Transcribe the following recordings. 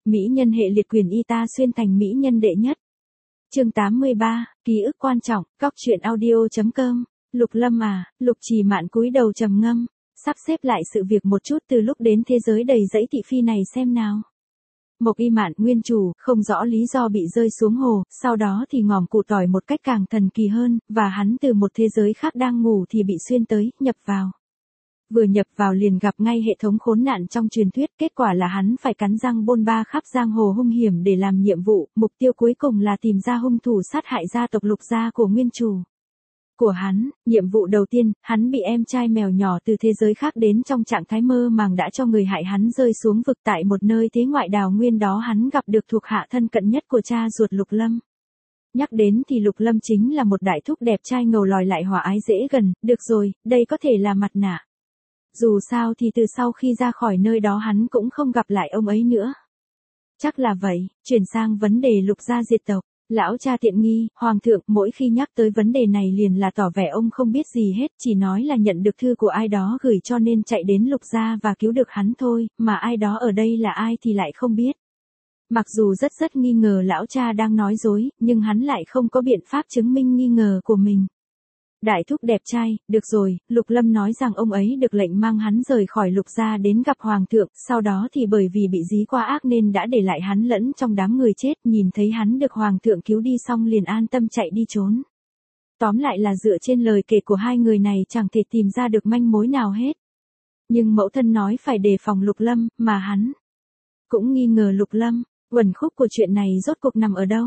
mỹ nhân hệ liệt quyền y ta xuyên thành mỹ nhân đệ nhất. Chương 83, ký ức quan trọng, góc truyện audio.com. Lục Lâm à, Lục Trì Mạn cúi đầu trầm ngâm, sắp xếp lại sự việc một chút từ lúc đến thế giới đầy dẫy thị phi này xem nào. Mộc Y Mạn nguyên chủ, không rõ lý do bị rơi xuống hồ, sau đó thì ngòm củ tỏi một cách càng thần kỳ hơn, và hắn từ một thế giới khác đang ngủ thì bị xuyên tới, nhập vào. Vừa nhập vào liền gặp ngay hệ thống khốn nạn trong truyền thuyết, kết quả là hắn phải cắn răng bôn ba khắp giang hồ hung hiểm để làm nhiệm vụ, mục tiêu cuối cùng là tìm ra hung thủ sát hại gia tộc Lục gia của nguyên chủ. Của hắn, nhiệm vụ đầu tiên, hắn bị em trai mèo nhỏ từ thế giới khác đến trong trạng thái mơ màng đã cho người hại hắn rơi xuống vực tại một nơi thế ngoại đào nguyên đó hắn gặp được thuộc hạ thân cận nhất của cha ruột Lục Lâm. Nhắc đến thì Lục Lâm chính là một đại thúc đẹp trai ngầu lòi lại hòa ái dễ gần, được rồi, đây có thể là mặt nạ. Dù sao thì từ sau khi ra khỏi nơi đó hắn cũng không gặp lại ông ấy nữa. Chắc là vậy, chuyển sang vấn đề Lục gia diệt tộc. Lão cha tiện nghi, hoàng thượng mỗi khi nhắc tới vấn đề này liền là tỏ vẻ ông không biết gì hết, chỉ nói là nhận được thư của ai đó gửi cho nên chạy đến Lục gia và cứu được hắn thôi, mà ai đó ở đây là ai thì lại không biết. Mặc dù rất nghi ngờ lão cha đang nói dối, nhưng hắn lại không có biện pháp chứng minh nghi ngờ của mình. Đại thúc đẹp trai, được rồi, Lục Lâm nói rằng ông ấy được lệnh mang hắn rời khỏi Lục gia đến gặp hoàng thượng, sau đó thì bởi vì bị dí quá ác nên đã để lại hắn lẫn trong đám người chết, nhìn thấy hắn được hoàng thượng cứu đi xong liền an tâm chạy đi trốn. Tóm lại là dựa trên lời kể của hai người này chẳng thể tìm ra được manh mối nào hết. Nhưng mẫu thân nói phải đề phòng Lục Lâm, mà hắn cũng nghi ngờ Lục Lâm, uẩn khúc của chuyện này rốt cuộc nằm ở đâu?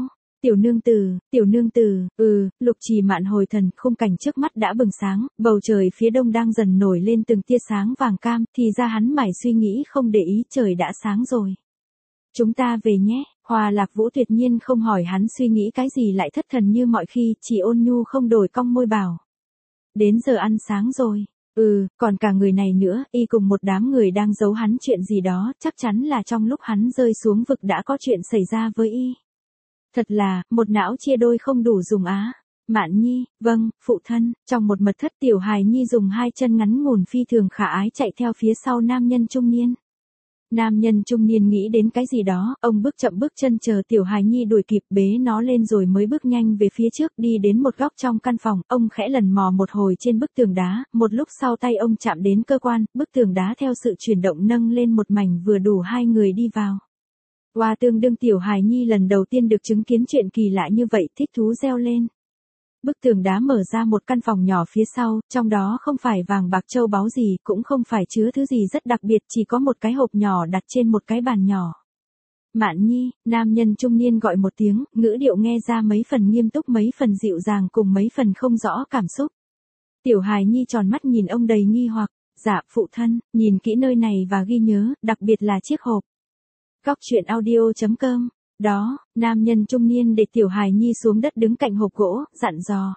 Tiểu nương tử, Lục Trì Mạn hồi thần, khung cảnh trước mắt đã bừng sáng, bầu trời phía đông đang dần nổi lên từng tia sáng vàng cam, thì ra hắn mải suy nghĩ không để ý trời đã sáng rồi. Chúng ta về nhé, Hoa Lạc Vũ tuyệt nhiên không hỏi hắn suy nghĩ cái gì lại thất thần như mọi khi, chỉ ôn nhu không đổi cong môi bảo. Đến giờ ăn sáng rồi, còn cả người này nữa, y cùng một đám người đang giấu hắn chuyện gì đó, chắc chắn là trong lúc hắn rơi xuống vực đã có chuyện xảy ra với y. Thật là, một não chia đôi không đủ dùng á. Mạn Nhi, vâng, phụ thân, trong một mật thất tiểu hài nhi dùng hai chân ngắn ngủn phi thường khả ái chạy theo phía sau nam nhân trung niên. Nam nhân trung niên nghĩ đến cái gì đó, ông bước chậm bước chân chờ tiểu hài nhi đuổi kịp bế nó lên rồi mới bước nhanh về phía trước đi đến một góc trong căn phòng, ông khẽ lần mò một hồi trên bức tường đá, một lúc sau tay ông chạm đến cơ quan, bức tường đá theo sự chuyển động nâng lên một mảnh vừa đủ hai người đi vào. Hoa tương đương tiểu hài nhi lần đầu tiên được chứng kiến chuyện kỳ lạ như vậy, thích thú reo lên. Bức tường đá mở ra một căn phòng nhỏ phía sau, trong đó không phải vàng bạc châu báu gì, cũng không phải chứa thứ gì rất đặc biệt, chỉ có một cái hộp nhỏ đặt trên một cái bàn nhỏ. Mạn Nhi, nam nhân trung niên gọi một tiếng, ngữ điệu nghe ra mấy phần nghiêm túc mấy phần dịu dàng cùng mấy phần không rõ cảm xúc. Tiểu hài nhi tròn mắt nhìn ông đầy nghi hoặc, dạ phụ thân, nhìn kỹ nơi này và ghi nhớ, đặc biệt là chiếc hộp. Góc truyện audio.com. Đó, nam nhân trung niên để tiểu hài nhi xuống đất đứng cạnh hộp gỗ, dặn dò.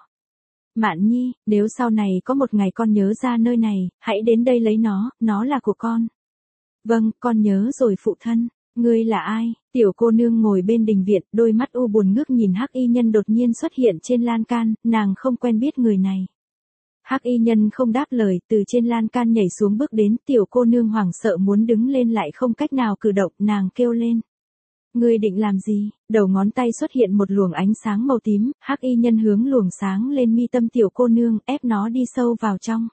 Mạn Nhi, nếu sau này có một ngày con nhớ ra nơi này, hãy đến đây lấy nó là của con. Vâng, con nhớ rồi phụ thân. Ngươi là ai? Tiểu cô nương ngồi bên đình viện, đôi mắt u buồn ngước nhìn Hắc Y Nhân đột nhiên xuất hiện trên lan can, nàng không quen biết người này. Hắc Y Nhân không đáp lời, từ trên lan can nhảy xuống bước đến, tiểu cô nương hoảng sợ muốn đứng lên lại không cách nào cử động, nàng kêu lên. Ngươi định làm gì? Đầu ngón tay xuất hiện một luồng ánh sáng màu tím, Hắc Y Nhân hướng luồng sáng lên mi tâm tiểu cô nương, ép nó đi sâu vào trong.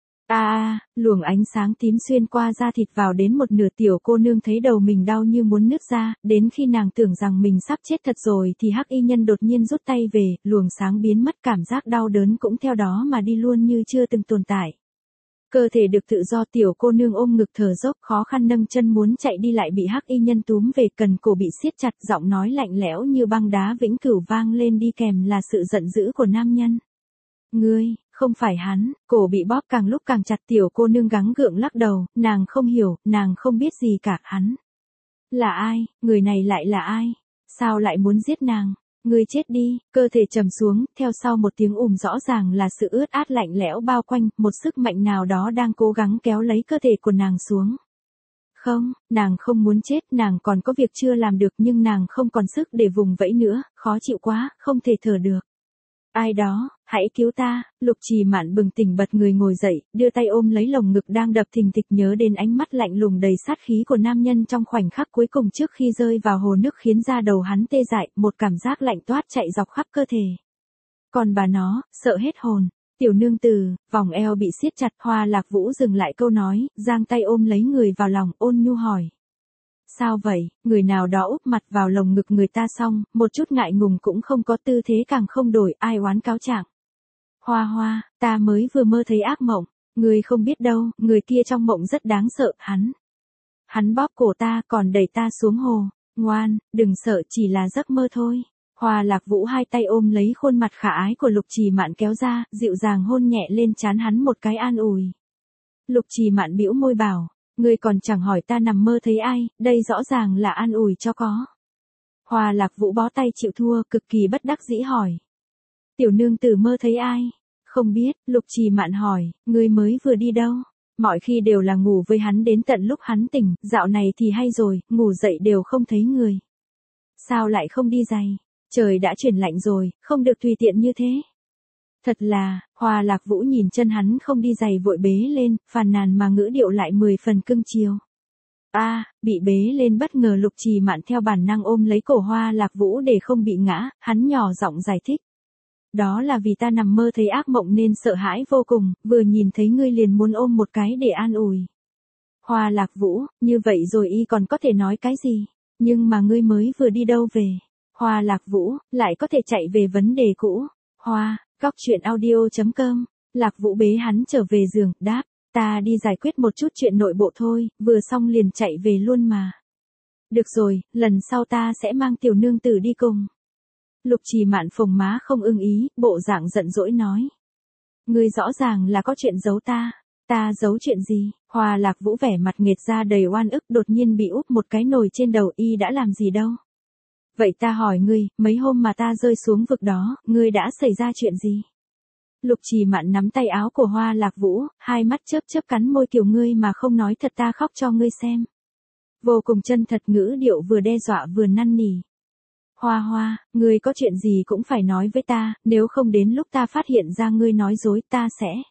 Luồng ánh sáng tím xuyên qua da thịt vào đến một nửa, tiểu cô nương thấy đầu mình đau như muốn nứt ra, đến khi nàng tưởng rằng mình sắp chết thật rồi thì Hắc Y Nhân đột nhiên rút tay về, luồng sáng biến mất, cảm giác đau đớn cũng theo đó mà đi luôn như chưa từng tồn tại. Cơ thể được tự do, tiểu cô nương ôm ngực thở dốc, khó khăn nâng chân muốn chạy đi lại bị Hắc Y Nhân túm về, cần cổ bị siết chặt, giọng nói lạnh lẽo như băng đá vĩnh cửu vang lên đi kèm là sự giận dữ của nam nhân. Ngươi, không phải hắn, cổ bị bóp càng lúc càng chặt, tiểu cô nương gắng gượng lắc đầu, nàng không hiểu, nàng không biết gì cả, hắn. Là ai, người này lại là ai? Sao lại muốn giết nàng? Ngươi chết đi, cơ thể trầm xuống, theo sau một tiếng rõ ràng là sự ướt át lạnh lẽo bao quanh, một sức mạnh nào đó đang cố gắng kéo lấy cơ thể của nàng xuống. Không, nàng không muốn chết, nàng còn có việc chưa làm được nhưng nàng không còn sức để vùng vẫy nữa, khó chịu quá, không thể thở được. Ai đó, Hãy cứu ta, Lục Trì Mạn bừng tỉnh bật người ngồi dậy, đưa tay ôm lấy lồng ngực đang đập thình thịch, nhớ đến ánh mắt lạnh lùng đầy sát khí của nam nhân trong khoảnh khắc cuối cùng trước khi rơi vào hồ nước khiến da đầu hắn tê dại, một cảm giác lạnh toát chạy dọc khắp cơ thể. Còn bà nó, sợ hết hồn. Tiểu nương tử, vòng eo bị siết chặt, Hoa Lạc Vũ dừng lại câu nói, giang tay ôm lấy người vào lòng, ôn nhu hỏi. Sao vậy, người nào đó úp mặt vào lồng ngực người ta xong, một chút ngại ngùng cũng không có, tư thế càng không đổi, ai oán cáo trạng. Hoa Hoa, ta mới vừa mơ thấy ác mộng, người không biết đâu, người kia trong mộng rất đáng sợ, Hắn bóp cổ ta còn đẩy ta xuống hồ, ngoan, đừng sợ, chỉ là giấc mơ thôi. Hoa Lạc Vũ hai tay ôm lấy khuôn mặt khả ái của Lục Trì Mạn kéo ra, dịu dàng hôn nhẹ lên trán hắn một cái an ủi. Lục Trì Mạn bĩu môi bảo, ngươi còn chẳng hỏi ta nằm mơ thấy ai, đây rõ ràng là an ủi cho có. Hoa Lạc Vũ bó tay chịu thua, cực kỳ bất đắc dĩ hỏi. Tiểu nương tử mơ thấy ai? Không biết, Lục Trì Mạn hỏi, ngươi mới vừa đi đâu? Mọi khi đều là ngủ với hắn đến tận lúc hắn tỉnh, dạo này thì hay rồi, ngủ dậy đều không thấy người. Sao lại không đi giày? Trời đã chuyển lạnh rồi, không được tùy tiện như thế. Thật là, Hoa Lạc Vũ nhìn chân hắn không đi giày vội bế lên, phàn nàn mà ngữ điệu lại 10 phần cưng chiều. Bị bế lên bất ngờ Lục Trì Mạn theo bản năng ôm lấy cổ Hoa Lạc Vũ để không bị ngã, hắn nhỏ giọng giải thích. Đó là vì ta nằm mơ thấy ác mộng nên sợ hãi vô cùng, vừa nhìn thấy ngươi liền muốn ôm một cái để an ủi. Hoa Lạc Vũ, như vậy rồi y còn có thể nói cái gì? Nhưng mà ngươi mới vừa đi đâu về? Hoa Lạc Vũ, lại có thể chạy về vấn đề cũ. Cóc truyện audio.com, Lạc Vũ bế hắn trở về giường, đáp, ta đi giải quyết một chút chuyện nội bộ thôi, vừa xong liền chạy về luôn mà. Được rồi, lần sau ta sẽ mang tiểu nương tử đi cùng. Lục Trì Mạn phồng má không ưng ý, bộ dạng giận dỗi nói. Ngươi rõ ràng là có chuyện giấu ta. Ta giấu chuyện gì? Hoa Lạc Vũ vẻ mặt nghệt ra đầy oan ức, đột nhiên bị úp một cái nồi trên đầu, y đã làm gì đâu. Vậy ta hỏi ngươi, mấy hôm mà ta rơi xuống vực đó, ngươi đã xảy ra chuyện gì? Lục Trì Mạn nắm tay áo của Hoa Lạc Vũ, hai mắt chớp chớp cắn môi, kiểu ngươi mà không nói thật ta khóc cho ngươi xem. Vô cùng chân thật, ngữ điệu vừa đe dọa vừa năn nỉ. Hoa Hoa, ngươi có chuyện gì cũng phải nói với ta, nếu không đến lúc ta phát hiện ra ngươi nói dối ta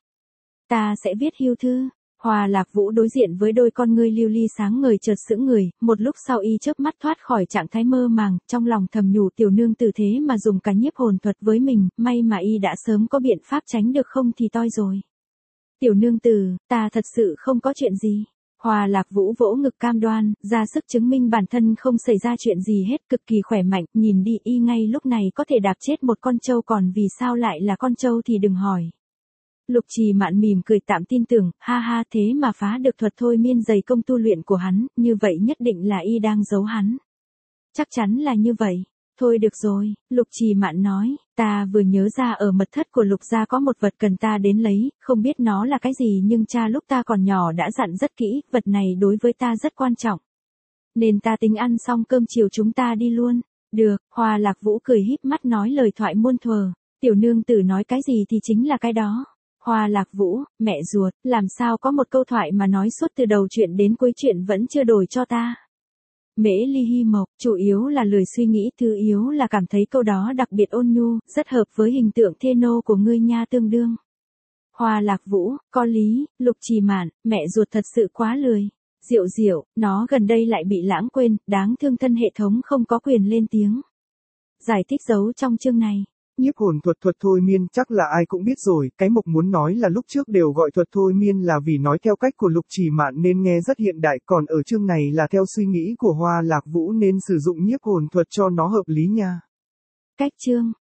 sẽ viết hưu thư. Hoa Lạc Vũ đối diện với đôi con ngươi lưu ly sáng ngời chợt sững người, một lúc sau y chớp mắt thoát khỏi trạng thái mơ màng, trong lòng thầm nhủ tiểu nương tử thế mà dùng cả nhiếp hồn thuật với mình, may mà y đã sớm có biện pháp tránh được không thì toi rồi. Tiểu nương tử, ta thật sự không có chuyện gì. Hoa Lạc Vũ vỗ ngực cam đoan, ra sức chứng minh bản thân không xảy ra chuyện gì hết, cực kỳ khỏe mạnh, nhìn đi y ngay lúc này có thể đạp chết một con trâu, còn vì sao lại là con trâu thì đừng hỏi. Lục Trì Mạn mỉm cười tạm tin tưởng, ha thế mà phá được thuật thôi miên dày công tu luyện của hắn, như vậy nhất định là y đang giấu hắn. Chắc chắn là như vậy. Thôi được rồi, Lục Trì Mạn nói, ta vừa nhớ ra ở mật thất của Lục gia có một vật cần ta đến lấy, không biết nó là cái gì nhưng cha lúc ta còn nhỏ đã dặn rất kỹ, vật này đối với ta rất quan trọng. Nên ta tính ăn xong cơm chiều chúng ta đi luôn. Được, Hoa Lạc Vũ cười híp mắt nói lời thoại muôn thuở, tiểu nương tử nói cái gì thì chính là cái đó. Hoa Lạc Vũ, mẹ ruột, làm sao có một câu thoại mà nói suốt từ đầu chuyện đến cuối chuyện vẫn chưa đổi cho ta. Mễ Ly Hi Mộc, chủ yếu là lười suy nghĩ, thứ yếu là cảm thấy câu đó đặc biệt ôn nhu, rất hợp với hình tượng thê nô của ngươi nha tương đương. Hoa Lạc Vũ, có lý, Lục Trì Mạn, mẹ ruột thật sự quá lười. Diệu, nó gần đây lại bị lãng quên, đáng thương thân hệ thống không có quyền lên tiếng. Giải thích giấu trong chương này. Nhiếp hồn thuật thôi miên chắc là ai cũng biết rồi, cái Mộc muốn nói là lúc trước đều gọi thuật thôi miên là vì nói theo cách của Lục Trì Mạn nên nghe rất hiện đại, còn ở chương này là theo suy nghĩ của Hoa Lạc Vũ nên sử dụng nhiếp hồn thuật cho nó hợp lý nha. Cách chương